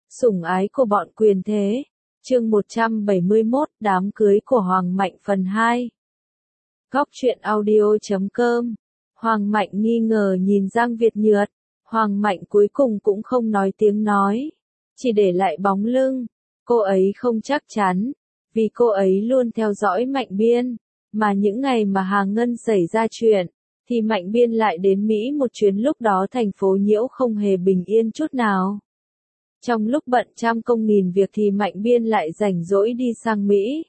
Sủng ái của bọn quyền thế. Chương 171, đám cưới của Hoàng Mạnh phần 2. Góc truyện audio.com. Hoàng Mạnh nghi ngờ nhìn Giang Việt Nhược. Hoàng Mạnh cuối cùng cũng không nói tiếng nói, chỉ để lại bóng lưng. Cô ấy không chắc chắn, vì cô ấy luôn theo dõi Mạnh Biên, mà những ngày mà Hà Ngân xảy ra chuyện, thì Mạnh Biên lại đến Mỹ một chuyến, lúc đó thành phố Nhiễu không hề bình yên chút nào. Trong lúc bận trăm công nghìn việc thì Mạnh Biên lại rảnh rỗi đi sang Mỹ.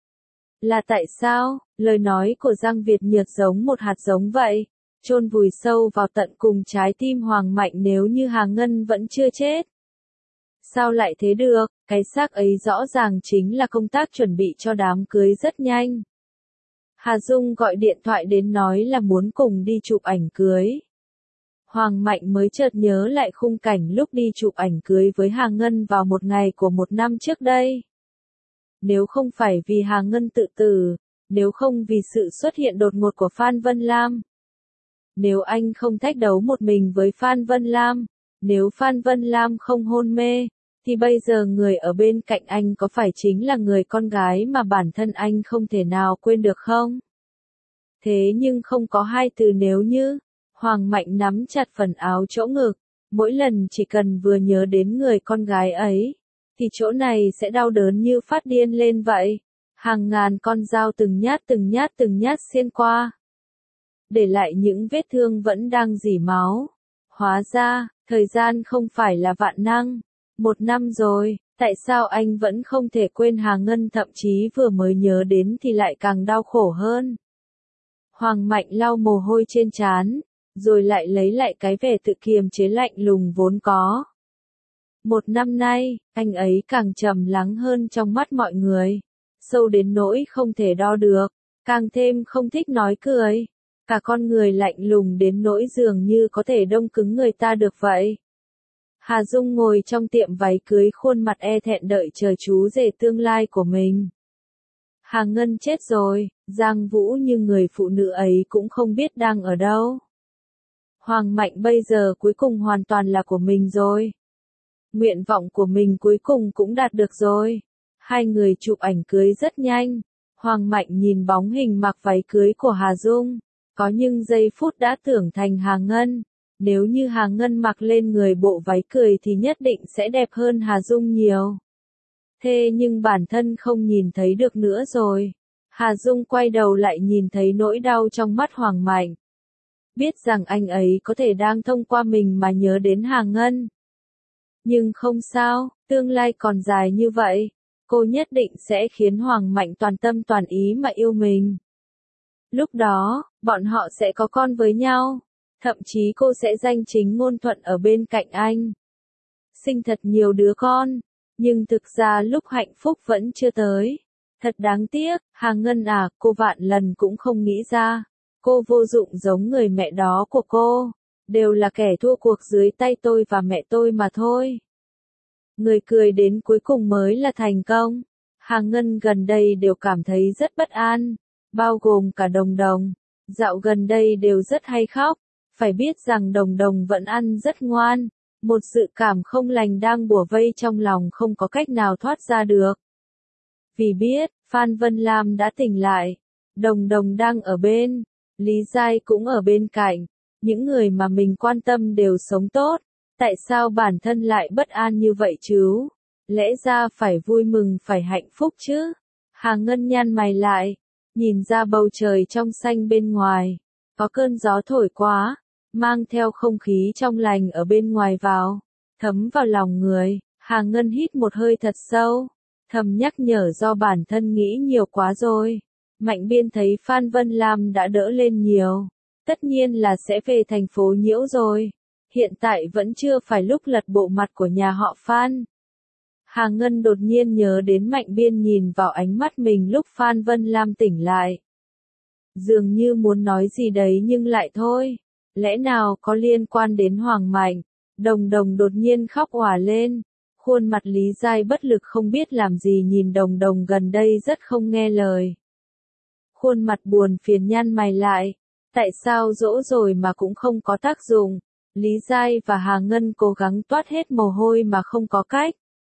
Là tại sao? Lời nói của Giang Việt Nhược giống một hạt giống vậy, chôn vùi sâu vào tận cùng trái tim Hoàng Mạnh nếu như Hà Ngân vẫn chưa chết. Sao lại thế được? Cái xác ấy rõ ràng chính là công tác chuẩn bị cho đám cưới rất nhanh. Hà Dung gọi điện thoại đến nói là muốn cùng đi chụp ảnh cưới. Hoàng Mạnh mới chợt nhớ lại khung cảnh lúc đi chụp ảnh cưới với Hà Ngân vào một ngày của một năm trước đây. Nếu không phải vì Hà Ngân tự tử, nếu không vì sự xuất hiện đột ngột của Phan Vân Lam, nếu anh không thách đấu một mình với Phan Vân Lam, nếu Phan Vân Lam không hôn mê, thì bây giờ người ở bên cạnh anh có phải chính là người con gái mà bản thân anh không thể nào quên được không? Thế nhưng không có hai từ nếu như. Hoàng Mạnh nắm chặt phần áo chỗ ngực, mỗi lần chỉ cần vừa nhớ đến người con gái ấy, thì chỗ này sẽ đau đớn như phát điên lên vậy. Hàng ngàn con dao từng nhát xiên qua, để lại những vết thương vẫn đang rỉ máu. Hóa ra, thời gian không phải là vạn năng. Một năm rồi, tại sao anh vẫn không thể quên Hà Ngân, thậm chí vừa mới nhớ đến thì lại càng đau khổ hơn. Hoàng Mạnh lau mồ hôi trên trán, rồi lại lấy lại cái vẻ tự kiềm chế lạnh lùng vốn có. Một năm nay, anh ấy càng trầm lắng hơn trong mắt mọi người, sâu đến nỗi không thể đo được, càng thêm không thích nói cười, cả con người lạnh lùng đến nỗi dường như có thể đông cứng người ta được vậy. Hà Dung ngồi trong tiệm váy cưới, khuôn mặt e thẹn đợi chờ chú rể tương lai của mình. Hà Ngân chết rồi, Giang Vũ như người phụ nữ ấy cũng không biết đang ở đâu. Hoàng Mạnh bây giờ cuối cùng hoàn toàn là của mình rồi. Nguyện vọng của mình cuối cùng cũng đạt được rồi. Hai người chụp ảnh cưới rất nhanh. Hoàng Mạnh nhìn bóng hình mặc váy cưới của Hà Dung, có những giây phút đã tưởng thành Hà Ngân. Nếu như Hà Ngân mặc lên người bộ váy cười thì nhất định sẽ đẹp hơn Hà Dung nhiều. Thế nhưng bản thân không nhìn thấy được nữa rồi. Hà Dung quay đầu lại nhìn thấy nỗi đau trong mắt Hoàng Mạnh. Biết rằng anh ấy có thể đang thông qua mình mà nhớ đến Hà Ngân. Nhưng không sao, tương lai còn dài như vậy. Cô nhất định sẽ khiến Hoàng Mạnh toàn tâm toàn ý mà yêu mình. Lúc đó, bọn họ sẽ có con với nhau. Thậm chí cô sẽ danh chính ngôn thuận ở bên cạnh anh. Sinh thật nhiều đứa con. Nhưng thực ra lúc hạnh phúc vẫn chưa tới. Thật đáng tiếc, Hà Ngân à, cô vạn lần cũng không nghĩ ra. Cô vô dụng giống người mẹ đó của cô. Đều là kẻ thua cuộc dưới tay tôi và mẹ tôi mà thôi. Người cười đến cuối cùng mới là thành công. Hà Ngân gần đây đều cảm thấy rất bất an. Bao gồm cả Đồng Đồng. Dạo gần đây đều rất hay khóc. Phải biết rằng Đồng Đồng vẫn ăn rất ngoan. Một dự cảm không lành đang bủa vây trong lòng không có cách nào thoát ra được. Vì biết, Phan Vân Lam đã tỉnh lại. Đồng Đồng đang ở bên. Lý Giai cũng ở bên cạnh. Những người mà mình quan tâm đều sống tốt. Tại sao bản thân lại bất an như vậy chứ? Lẽ ra phải vui mừng, phải hạnh phúc chứ? Hà Ngân nhăn mày lại. Nhìn ra bầu trời trong xanh bên ngoài. Có cơn gió thổi quá. Mang theo không khí trong lành ở bên ngoài vào. Thấm vào lòng người. Hà Ngân hít một hơi thật sâu. Thầm nhắc nhở do bản thân nghĩ nhiều quá rồi. Mạnh Biên thấy Phan Vân Lam đã đỡ lên nhiều. Tất nhiên là sẽ về thành phố Nhiễu rồi. Hiện tại vẫn chưa phải lúc lật bộ mặt của nhà họ Phan. Hà Ngân đột nhiên nhớ đến Mạnh Biên nhìn vào ánh mắt mình lúc Phan Vân Lam tỉnh lại. Dường như muốn nói gì đấy nhưng lại thôi. Lẽ nào có liên quan đến Hoàng Mạnh? Đồng Đồng đột nhiên khóc òa lên. Khuôn mặt Lý Giai bất lực không biết làm gì nhìn Đồng Đồng gần đây rất không nghe lời. Khuôn mặt buồn phiền nhăn mày lại. Tại sao dỗ rồi mà cũng không có tác dụng? Lý Giai và Hà Ngân cố gắng toát hết mồ hôi mà không có cách.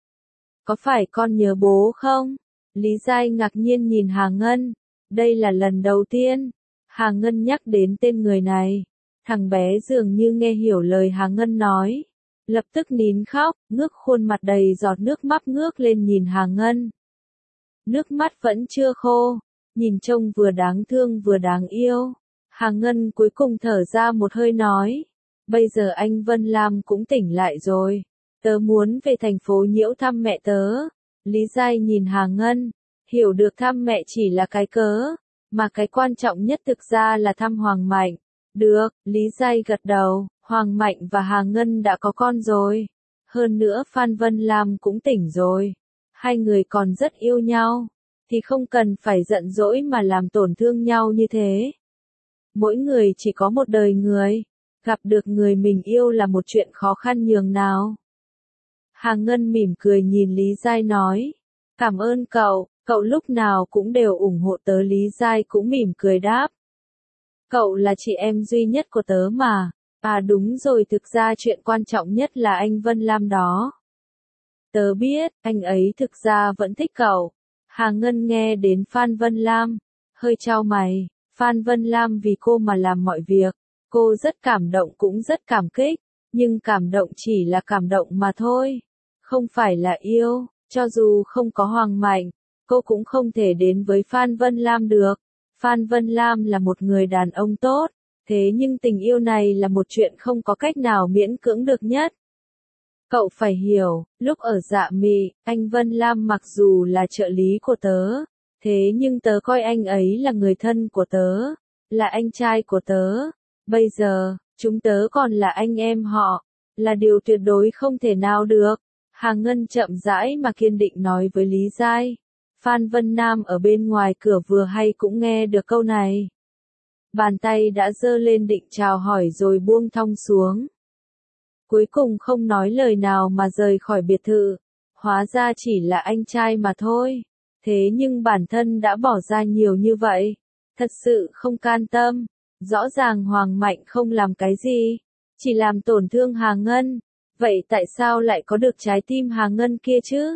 có phải con nhớ bố không? Lý Giai ngạc nhiên nhìn Hà Ngân, đây là lần đầu tiên. Hà Ngân nhắc đến tên người này. Thằng bé dường như nghe hiểu lời Hà Ngân nói. Lập tức nín khóc, ngước khuôn mặt đầy giọt nước mắt ngước lên nhìn Hà Ngân. Nước mắt vẫn chưa khô, nhìn trông vừa đáng thương vừa đáng yêu. Hà Ngân cuối cùng thở ra một hơi nói. Bây giờ anh Vân Lam cũng tỉnh lại rồi. Tớ muốn về thành phố Nhiễu thăm mẹ tớ. Lý Giai nhìn Hà Ngân, hiểu được thăm mẹ chỉ là cái cớ, mà cái quan trọng nhất thực ra là thăm Hoàng Mạnh. Được, Lý Giai gật đầu, Hoàng Mạnh và Hà Ngân đã có con rồi. Hơn nữa Phan Vân Lam cũng tỉnh rồi. Hai người còn rất yêu nhau, thì không cần phải giận dỗi mà làm tổn thương nhau như thế. Mỗi người chỉ có một đời người, gặp được người mình yêu là một chuyện khó khăn nhường nào. Hà Ngân mỉm cười nhìn Lý Giai nói, cảm ơn cậu lúc nào cũng đều ủng hộ tớ. Lý Giai cũng mỉm cười đáp. Cậu là chị em duy nhất của tớ mà. À đúng rồi, thực ra chuyện quan trọng nhất là anh Vân Lam đó. Tớ biết, anh ấy thực ra vẫn thích cậu. Hà Ngân nghe đến Phan Vân Lam, hơi chau mày. Phan Vân Lam vì cô mà làm mọi việc. Cô rất cảm động cũng rất cảm kích. Nhưng cảm động chỉ là cảm động mà thôi. Không phải là yêu. Cho dù không có Hoàng Mạnh, cô cũng không thể đến với Phan Vân Lam được. Phan Vân Lam là một người đàn ông tốt. Thế nhưng tình yêu này là một chuyện không có cách nào miễn cưỡng được nhất. Cậu phải hiểu, lúc ở Dạ Mị, anh Vân Lam mặc dù là trợ lý của tớ, thế nhưng tớ coi anh ấy là người thân của tớ, là anh trai của tớ. Bây giờ, chúng tớ còn là anh em họ, là điều tuyệt đối không thể nào được. Hà Ngân chậm rãi mà kiên định nói với Lý Giai. Phan Vân Nam ở bên ngoài cửa vừa hay cũng nghe được câu này. Bàn tay đã giơ lên định chào hỏi rồi buông thong xuống. Cuối cùng không nói lời nào mà rời khỏi biệt thự. Hóa ra chỉ là anh trai mà thôi. Thế nhưng bản thân đã bỏ ra nhiều như vậy. Thật sự không can tâm. Rõ ràng Hoàng Mạnh không làm cái gì. Chỉ làm tổn thương Hà Ngân. Vậy tại sao lại có được trái tim Hà Ngân kia chứ?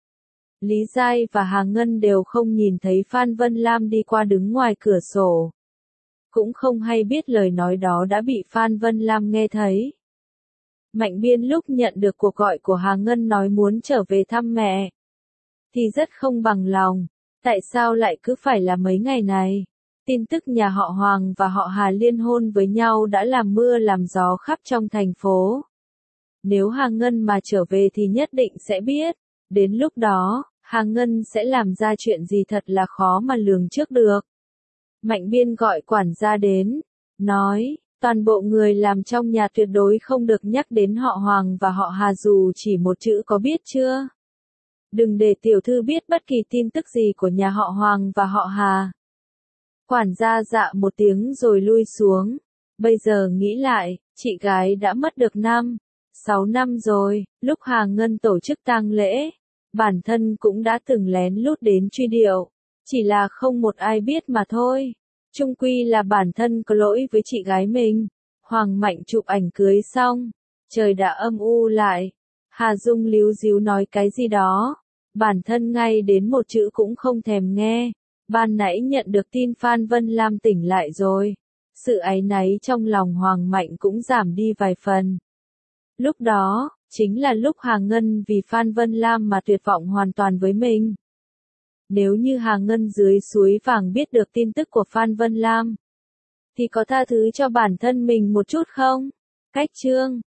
Lý Giai và Hà Ngân đều không nhìn thấy Phan Vân Lam đi qua đứng ngoài cửa sổ. Cũng không hay biết lời nói đó đã bị Phan Vân Lam nghe thấy. Mạnh Biên lúc nhận được cuộc gọi của Hà Ngân nói muốn trở về thăm mẹ, thì rất không bằng lòng. Tại sao lại cứ phải là mấy ngày này? Tin tức nhà họ Hoàng và họ Hà liên hôn với nhau đã làm mưa làm gió khắp trong thành phố. Nếu Hà Ngân mà trở về thì nhất định sẽ biết. Đến lúc đó, Hà Ngân sẽ làm ra chuyện gì thật là khó mà lường trước được. Mạnh Biên gọi quản gia đến, nói, toàn bộ người làm trong nhà tuyệt đối không được nhắc đến họ Hoàng và họ Hà dù chỉ một chữ, có biết chưa? Đừng để tiểu thư biết bất kỳ tin tức gì của nhà họ Hoàng và họ Hà. Quản gia dạ một tiếng rồi lui xuống. Bây giờ nghĩ lại, chị gái đã mất được 6 năm rồi. Lúc Hà Ngân tổ chức tang lễ, bản thân cũng đã từng lén lút đến truy điệu. Chỉ là không một ai biết mà thôi. Chung quy là bản thân có lỗi với chị gái mình. Hoàng Mạnh chụp ảnh cưới xong, trời đã âm u lại. Hà Dung líu díu nói cái gì đó. Bản thân ngay đến một chữ cũng không thèm nghe. Ban nãy nhận được tin Phan Vân Lam tỉnh lại rồi. Sự áy náy trong lòng Hoàng Mạnh cũng giảm đi vài phần. Lúc đó, chính là lúc Hà Ngân vì Phan Vân Lam mà tuyệt vọng hoàn toàn với mình. Nếu như Hà Ngân dưới suối vàng biết được tin tức của Phan Vân Lam, thì có tha thứ cho bản thân mình một chút không? Cách chương